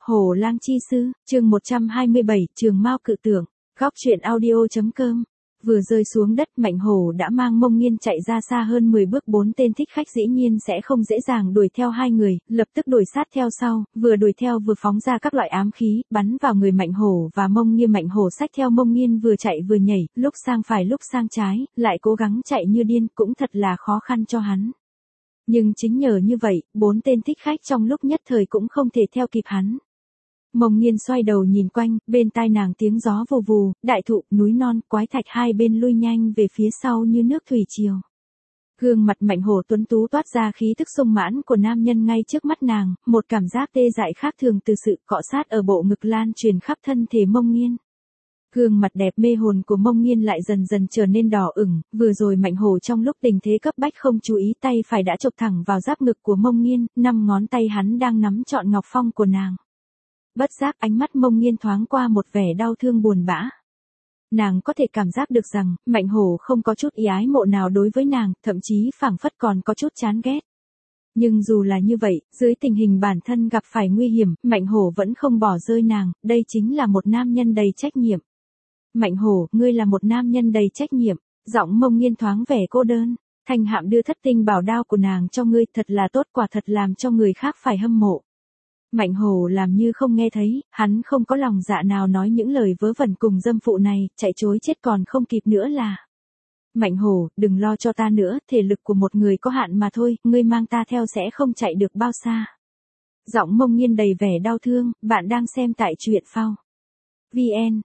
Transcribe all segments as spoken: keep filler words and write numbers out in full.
Hổ lang chi sư, chương một trăm hai mươi bảy, Trường Mao cự tưởng, góc truyện audio.com. Vừa rơi xuống đất, Mạnh Hổ đã mang Mông Nghiên chạy ra xa hơn mười bước. Bốn tên thích khách dĩ nhiên sẽ không dễ dàng đuổi theo hai người, lập tức đuổi sát theo sau, vừa đuổi theo vừa phóng ra các loại ám khí, bắn vào người Mạnh Hổ và Mông Nghiên. Mạnh Hổ xách theo Mông Nghiên vừa chạy vừa nhảy, lúc sang phải lúc sang trái, lại cố gắng chạy như điên, cũng thật là khó khăn cho hắn. Nhưng chính nhờ như vậy, bốn tên thích khách trong lúc nhất thời cũng không thể theo kịp hắn. Mông Nghiên xoay đầu nhìn quanh, bên tai nàng tiếng gió vù vù, đại thụ, núi non, quái thạch hai bên lui nhanh về phía sau như nước thủy triều. Gương mặt Mạnh Hổ tuấn tú toát ra khí tức sung mãn của nam nhân ngay trước mắt nàng, một cảm giác tê dại khác thường từ sự cọ sát ở bộ ngực lan truyền khắp thân thể Mông Nghiên. Gương mặt đẹp mê hồn của Mông Nghiên lại dần dần trở nên đỏ ửng, vừa rồi Mạnh Hổ trong lúc tình thế cấp bách không chú ý, tay phải đã chộp thẳng vào giáp ngực của Mông Nghiên, năm ngón tay hắn đang nắm trọn ngọc phong của nàng. Bất giác ánh mắt Mông Nghiên thoáng qua một vẻ đau thương buồn bã. Nàng có thể cảm giác được rằng, Mạnh Hổ không có chút ý ái mộ nào đối với nàng, thậm chí phảng phất còn có chút chán ghét. Nhưng dù là như vậy, dưới tình hình bản thân gặp phải nguy hiểm, Mạnh Hổ vẫn không bỏ rơi nàng, đây chính là một nam nhân đầy trách nhiệm. Mạnh Hổ, ngươi là một nam nhân đầy trách nhiệm, giọng Mông Nghiên thoáng vẻ cô đơn. Thanh Hạm đưa thất tinh bảo đao của nàng cho ngươi, thật là tốt, quả thật làm cho người khác phải hâm mộ. Mạnh Hổ làm như không nghe thấy, hắn không có lòng dạ nào nói những lời vớ vẩn cùng dâm phụ này, chạy trối chết còn không kịp nữa là. Mạnh Hổ, đừng lo cho ta nữa, thể lực của một người có hạn mà thôi, ngươi mang ta theo sẽ không chạy được bao xa. Giọng Mông Nghiên đầy vẻ đau thương, bạn đang xem tại truyện phao. vn,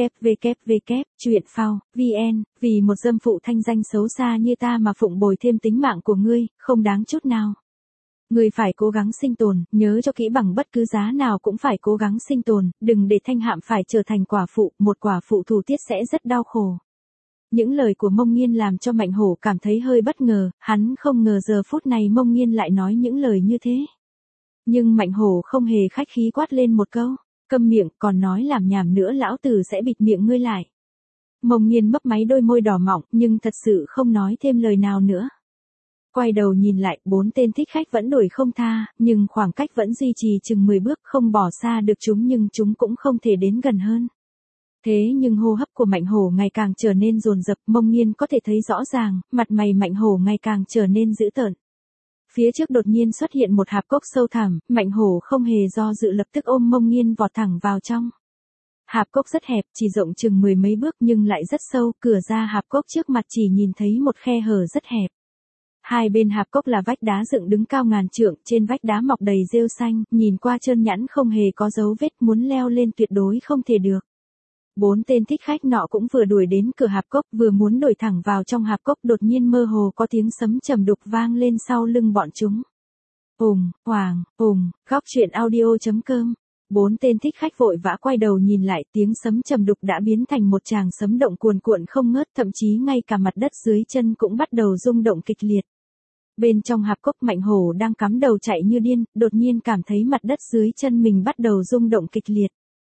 www, truyện phao, vn, vì một dâm phụ thanh danh xấu xa như ta mà phụng bồi thêm tính mạng của ngươi, không đáng chút nào. Ngươi phải cố gắng sinh tồn, nhớ cho kỹ, bằng bất cứ giá nào cũng phải cố gắng sinh tồn, đừng để Thanh Hạm phải trở thành quả phụ, một quả phụ thủ tiết sẽ rất đau khổ. Những lời của Mông Nghiên làm cho Mạnh Hổ cảm thấy hơi bất ngờ, hắn không ngờ giờ phút này Mông Nghiên lại nói những lời như thế. Nhưng Mạnh Hổ không hề khách khí quát lên một câu, câm miệng, còn nói làm nhảm nữa lão tử sẽ bịt miệng ngươi lại. Mông Nghiên mấp máy đôi môi đỏ mọng, nhưng thật sự không nói thêm lời nào nữa. Quay đầu nhìn lại, bốn tên thích khách vẫn đuổi không tha, nhưng khoảng cách vẫn duy trì chừng mười bước, không bỏ xa được chúng nhưng chúng cũng không thể đến gần hơn. Thế nhưng hô hấp của Mạnh Hổ ngày càng trở nên dồn dập, Mông Nghiên có thể thấy rõ ràng, mặt mày Mạnh Hổ ngày càng trở nên dữ tợn. Phía trước đột nhiên xuất hiện một hạp cốc sâu thẳm, Mạnh Hổ không hề do dự lập tức ôm Mông Nghiên vọt thẳng vào trong. Hạp cốc rất hẹp, chỉ rộng chừng mười mấy bước nhưng lại rất sâu, cửa ra hạp cốc trước mặt chỉ nhìn thấy một khe hở rất hẹp. Hai bên hạp cốc là vách đá dựng đứng cao ngàn trượng, trên vách đá mọc đầy rêu xanh, nhìn qua trơn nhẵn không hề có dấu vết, muốn leo lên tuyệt đối không thể được. Bốn tên thích khách nọ cũng vừa đuổi đến cửa hạp cốc, vừa muốn đuổi thẳng vào trong hạp cốc, đột nhiên mơ hồ có tiếng sấm trầm đục vang lên sau lưng bọn chúng. Ùng, hoàng, ùng, góc truyện audio.com. Bốn tên thích khách vội vã quay đầu nhìn lại, tiếng sấm trầm đục đã biến thành một tràng sấm động cuồn cuộn không ngớt, thậm chí ngay cả mặt đất dưới chân cũng bắt đầu rung động kịch liệt. Bên trong hạp cốc, Mạnh Hổ đang cắm đầu chạy như điên, đột nhiên cảm thấy mặt đất dưới chân mình bắt đầu rung động kịch liệt.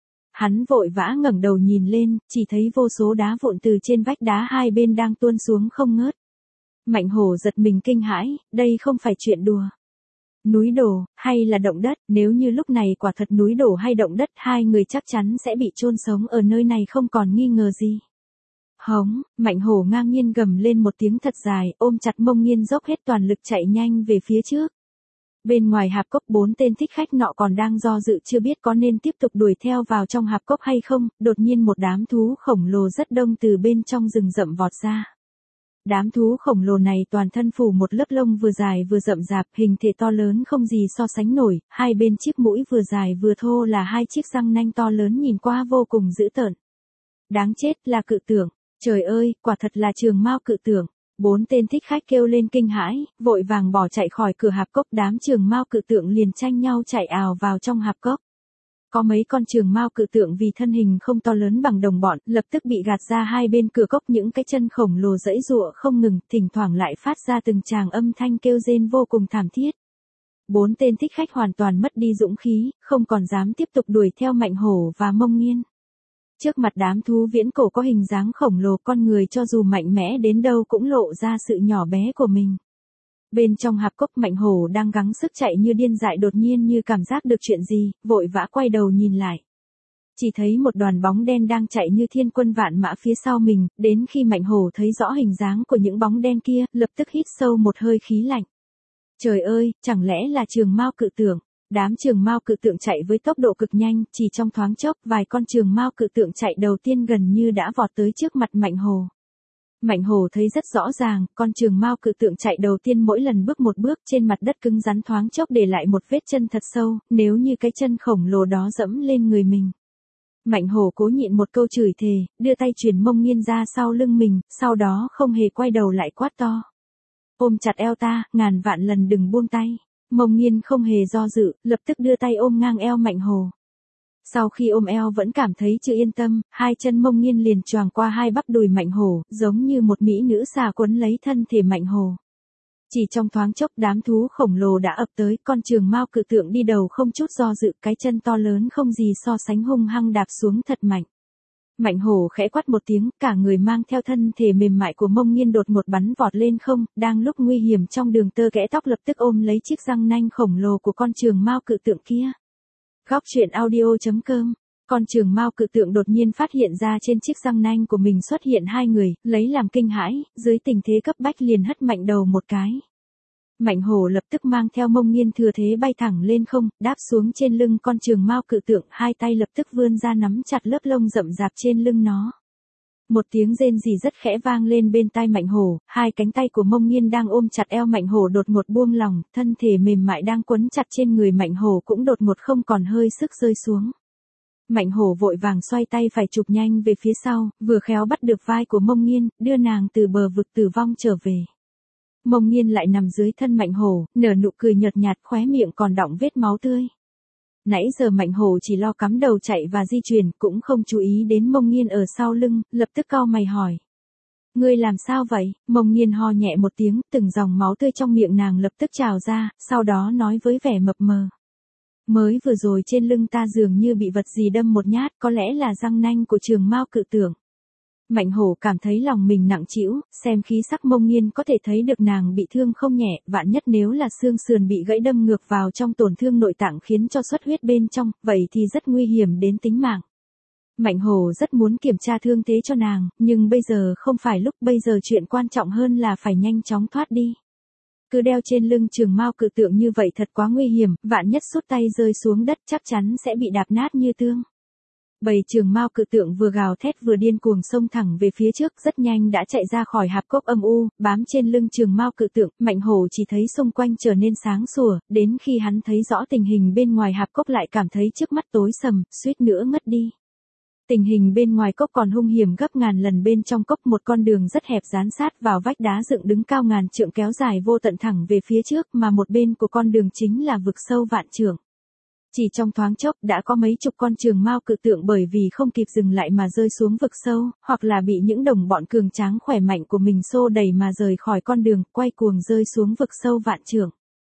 Hắn vội vã ngẩng đầu nhìn lên, chỉ thấy vô số đá vụn từ trên vách đá hai bên đang tuôn xuống không ngớt. Mạnh Hổ giật mình kinh hãi, đây không phải chuyện đùa. Núi đổ, hay là động đất, nếu như lúc này quả thật núi đổ hay động đất, hai người chắc chắn sẽ bị chôn sống ở nơi này không còn nghi ngờ gì. Hống, Mạnh Hổ ngang nhiên gầm lên một tiếng thật dài, ôm chặt Mông Nghiên dốc hết toàn lực chạy nhanh về phía trước. Bên ngoài hạp cốc, bốn tên thích khách nọ còn đang do dự chưa biết có nên tiếp tục đuổi theo vào trong hạp cốc hay không, đột nhiên một đám thú khổng lồ rất đông từ bên trong rừng rậm vọt ra. Đám thú khổng lồ này toàn thân phủ một lớp lông vừa dài vừa rậm rạp, hình thể to lớn không gì so sánh nổi, hai bên chiếc mũi vừa dài vừa thô là hai chiếc răng nanh to lớn nhìn qua vô cùng dữ tợn. Đáng chết, là cự tưởng, trời ơi, quả thật là Trường Mao cự tưởng. Bốn tên thích khách kêu lên kinh hãi, vội vàng bỏ chạy khỏi cửa hạp cốc, đám Trường Mao cự tượng liền tranh nhau chạy ào vào trong hạp cốc. Có mấy con Trường Mao cự tượng vì thân hình không to lớn bằng đồng bọn, lập tức bị gạt ra hai bên cửa cốc, những cái chân khổng lồ giãy giụa không ngừng, thỉnh thoảng lại phát ra từng tràng âm thanh kêu rên vô cùng thảm thiết. Bốn tên thích khách hoàn toàn mất đi dũng khí, không còn dám tiếp tục đuổi theo Mạnh Hổ và Mông Nghiên. Trước mặt đám thú viễn cổ có hình dáng khổng lồ, con người cho dù mạnh mẽ đến đâu cũng lộ ra sự nhỏ bé của mình. Bên trong hạp cốc Mạnh Hổ đang gắng sức chạy như điên dại đột nhiên như cảm giác được chuyện gì, vội vã quay đầu nhìn lại. Chỉ thấy một đoàn bóng đen đang chạy như thiên quân vạn mã phía sau mình, đến khi Mạnh Hổ thấy rõ hình dáng của những bóng đen kia, lập tức hít sâu một hơi khí lạnh. Trời ơi, chẳng lẽ là Trường Mao cự tượng? Đám Trường Mao cự tượng chạy với tốc độ cực nhanh, chỉ trong thoáng chốc, vài con Trường Mao cự tượng chạy đầu tiên gần như đã vọt tới trước mặt Mạnh Hổ. Mạnh Hổ thấy rất rõ ràng, con Trường Mao cự tượng chạy đầu tiên mỗi lần bước một bước trên mặt đất cứng rắn thoáng chốc để lại một vết chân thật sâu, nếu như cái chân khổng lồ đó dẫm lên người mình. Mạnh Hổ cố nhịn một câu chửi thề, đưa tay chuyền mông nghiên ra sau lưng mình, sau đó không hề quay đầu lại quát to. Ôm chặt eo ta, ngàn vạn lần đừng buông tay. Mông nghiên không hề do dự, lập tức đưa tay ôm ngang eo Mạnh Hổ. Sau khi ôm eo vẫn cảm thấy chưa yên tâm, hai chân mông nghiên liền choàng qua hai bắp đùi Mạnh Hổ, giống như một mỹ nữ xà quấn lấy thân thể Mạnh Hổ. Chỉ trong thoáng chốc đám thú khổng lồ đã ập tới, con Trường Mao cự tượng đi đầu không chút do dự, cái chân to lớn không gì so sánh hung hăng đạp xuống thật mạnh. Mạnh Hổ khẽ quát một tiếng, cả người mang theo thân thể mềm mại của mông nghiên đột một bắn vọt lên không, đang lúc nguy hiểm trong đường tơ kẽ tóc lập tức ôm lấy chiếc răng nanh khổng lồ của con Trường Mao cự tượng kia. Góc truyện audio chấm com. Con Trường Mao cự tượng đột nhiên phát hiện ra trên chiếc răng nanh của mình xuất hiện hai người, lấy làm kinh hãi, dưới tình thế cấp bách liền hất mạnh đầu một cái. Mạnh Hổ lập tức mang theo mông nghiên thừa thế bay thẳng lên không, đáp xuống trên lưng con Trường Mao cự tượng, hai tay lập tức vươn ra nắm chặt lớp lông rậm rạp trên lưng nó. Một tiếng rên rỉ rất khẽ vang lên bên tai Mạnh Hổ, hai cánh tay của mông nghiên đang ôm chặt eo Mạnh Hổ đột ngột buông lỏng, thân thể mềm mại đang quấn chặt trên người Mạnh Hổ cũng đột ngột không còn hơi sức rơi xuống. Mạnh Hổ vội vàng xoay tay phải chụp nhanh về phía sau, vừa khéo bắt được vai của mông nghiên, đưa nàng từ bờ vực tử vong trở về. Mông nghiên lại nằm dưới thân Mạnh Hổ, nở nụ cười nhợt nhạt, khóe miệng còn đọng vết máu tươi. Nãy giờ Mạnh Hổ chỉ lo cắm đầu chạy và di chuyển, cũng không chú ý đến mông nghiên ở sau lưng, lập tức cau mày hỏi. Ngươi làm sao vậy? Mông nghiên ho nhẹ một tiếng, từng dòng máu tươi trong miệng nàng lập tức trào ra, sau đó nói với vẻ mập mờ. Mới vừa rồi trên lưng ta dường như bị vật gì đâm một nhát, có lẽ là răng nanh của Trường Mao cự tượng. Mạnh Hổ cảm thấy lòng mình nặng trĩu, xem khí sắc mông nghiên có thể thấy được nàng bị thương không nhẹ, vạn nhất nếu là xương sườn bị gãy đâm ngược vào trong tổn thương nội tạng khiến cho xuất huyết bên trong, vậy thì rất nguy hiểm đến tính mạng. Mạnh Hổ rất muốn kiểm tra thương thế cho nàng, nhưng bây giờ không phải lúc, bây giờ chuyện quan trọng hơn là phải nhanh chóng thoát đi. Cứ đeo trên lưng Trường Mao cự tượng như vậy thật quá nguy hiểm, vạn nhất sút tay rơi xuống đất chắc chắn sẽ bị đạp nát như tương. Bầy Trường Mao cự tượng vừa gào thét vừa điên cuồng xông thẳng về phía trước, rất nhanh đã chạy ra khỏi hạp cốc âm u, bám trên lưng Trường Mao cự tượng. Mạnh Hổ chỉ thấy xung quanh trở nên sáng sủa, đến khi hắn thấy rõ tình hình bên ngoài hạp cốc lại cảm thấy trước mắt tối sầm, suýt nữa ngất đi. Tình hình bên ngoài cốc còn hung hiểm gấp ngàn lần, bên trong cốc một con đường rất hẹp dán sát vào vách đá dựng đứng cao ngàn trượng kéo dài vô tận thẳng về phía trước, mà một bên của con đường chính là vực sâu vạn trượng. Chỉ trong thoáng chốc đã có mấy chục con Trường Mao cự tượng bởi vì không kịp dừng lại mà rơi xuống vực sâu, hoặc là bị những đồng bọn cường tráng khỏe mạnh của mình xô đẩy mà rời khỏi con đường, quay cuồng rơi xuống vực sâu vạn trượng.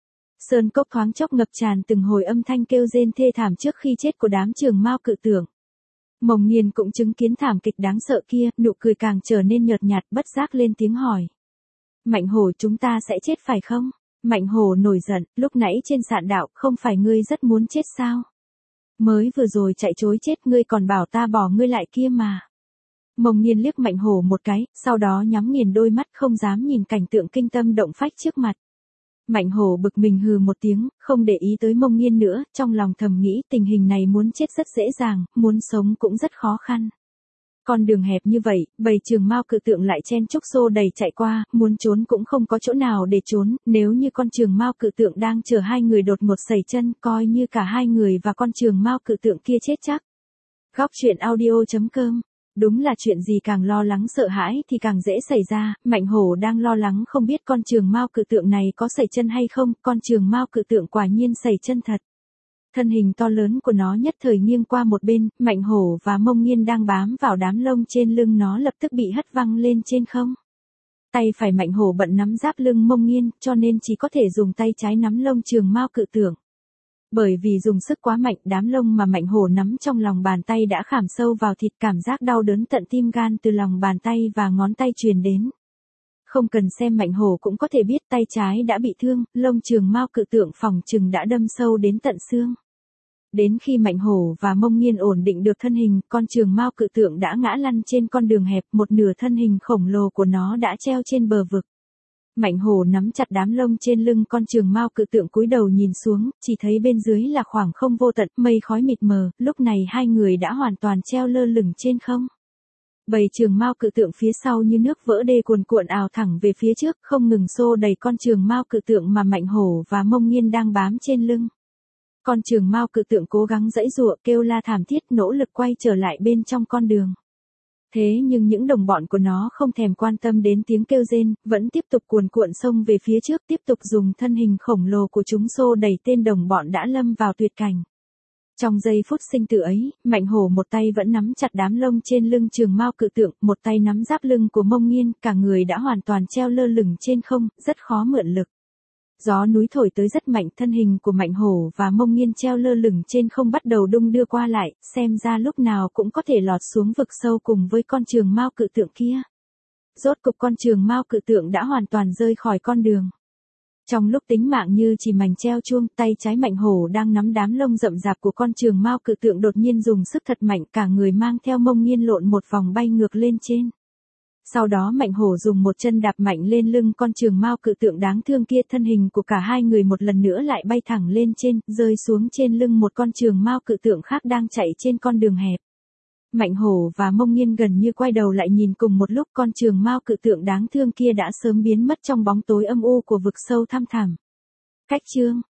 Sơn cốc thoáng chốc ngập tràn từng hồi âm thanh kêu rên thê thảm trước khi chết của đám Trường Mao cự tượng. Mông nghiên cũng chứng kiến thảm kịch đáng sợ kia, nụ cười càng trở nên nhợt nhạt, bất giác lên tiếng hỏi. Mạnh Hổ, chúng ta sẽ chết phải không? Mạnh Hổ nổi giận, lúc nãy trên sạn đạo, không phải ngươi rất muốn chết sao? Mới vừa rồi chạy trối chết ngươi còn bảo ta bỏ ngươi lại kia mà. Mông nghiên liếc Mạnh Hổ một cái, sau đó nhắm nghiền đôi mắt không dám nhìn cảnh tượng kinh tâm động phách trước mặt. Mạnh Hổ bực mình hừ một tiếng, không để ý tới mông nghiên nữa, trong lòng thầm nghĩ tình hình này muốn chết rất dễ dàng, muốn sống cũng rất khó khăn. Con đường hẹp như vậy, bầy Trường Mao cự tượng lại chen chúc xô đầy chạy qua, muốn trốn cũng không có chỗ nào để trốn, nếu như con Trường Mao cự tượng đang chở hai người đột ngột sẩy chân, coi như cả hai người và con Trường Mao cự tượng kia chết chắc. Góc truyện audio chấm com. Đúng là chuyện gì càng lo lắng sợ hãi thì càng dễ xảy ra, Mạnh Hổ đang lo lắng không biết con Trường Mao cự tượng này có sẩy chân hay không, con Trường Mao cự tượng quả nhiên sẩy chân thật. Thân hình to lớn của nó nhất thời nghiêng qua một bên, Mạnh Hổ và mông nghiên đang bám vào đám lông trên lưng nó lập tức bị hất văng lên trên không. Tay phải Mạnh Hổ bận nắm giáp lưng mông nghiên, cho nên chỉ có thể dùng tay trái nắm lông Trường Mao cự tượng. Bởi vì dùng sức quá mạnh, đám lông mà Mạnh Hổ nắm trong lòng bàn tay đã khảm sâu vào thịt, cảm giác đau đớn tận tim gan từ lòng bàn tay và ngón tay truyền đến. Không cần xem Mạnh Hổ cũng có thể biết tay trái đã bị thương, lông trường mao cự tượng phỏng chừng đã đâm sâu đến tận xương. Đến khi Mạnh Hổ và Mông Nghiên ổn định được thân hình, con trường mao cự tượng đã ngã lăn trên con đường hẹp, một nửa thân hình khổng lồ của nó đã treo trên bờ vực. Mạnh Hổ nắm chặt đám lông trên lưng con trường mao cự tượng, cúi đầu nhìn xuống, chỉ thấy bên dưới là khoảng không vô tận, mây khói mịt mờ, lúc này hai người đã hoàn toàn treo lơ lửng trên không. Bầy trường mao cự tượng phía sau như nước vỡ đê cuồn cuộn ào thẳng về phía trước, không ngừng xô đẩy con trường mao cự tượng mà Mạnh Hổ và Mông Nghiên đang bám trên lưng. Con trường mao cự tượng cố gắng giãy giụa, kêu la thảm thiết, nỗ lực quay trở lại bên trong con đường. Thế nhưng những đồng bọn của nó không thèm quan tâm đến tiếng kêu rên, vẫn tiếp tục cuồn cuộn xông về phía trước, tiếp tục dùng thân hình khổng lồ của chúng xô đẩy tên đồng bọn đã lâm vào tuyệt cảnh. Trong giây phút sinh tử ấy, Mạnh Hổ một tay vẫn nắm chặt đám lông trên lưng trường mao cự tượng, một tay nắm giáp lưng của Mông Nghiên, cả người đã hoàn toàn treo lơ lửng trên không, rất khó mượn lực. Gió núi thổi tới rất mạnh, thân hình của Mạnh Hổ và Mông Nghiên treo lơ lửng trên không bắt đầu đung đưa qua lại, xem ra lúc nào cũng có thể lọt xuống vực sâu cùng với con trường mao cự tượng kia. Rốt cục con trường mao cự tượng đã hoàn toàn rơi khỏi con đường. Trong lúc tính mạng như chỉ mảnh treo chuông, tay trái Mạnh Hổ đang nắm đám lông rậm rạp của con trường mao cự tượng đột nhiên dùng sức thật mạnh, cả người mang theo Mông Nghiên lộn một vòng bay ngược lên trên. Sau đó Mạnh Hổ dùng một chân đạp mạnh lên lưng con trường mao cự tượng đáng thương kia, thân hình của cả hai người một lần nữa lại bay thẳng lên trên, rơi xuống trên lưng một con trường mao cự tượng khác đang chạy trên con đường hẹp. Mạnh Hổ và Mông Nghiên gần như quay đầu lại nhìn cùng một lúc, con trường mao cự tượng đáng thương kia đã sớm biến mất trong bóng tối âm u của vực sâu thăm thẳm. Cách chương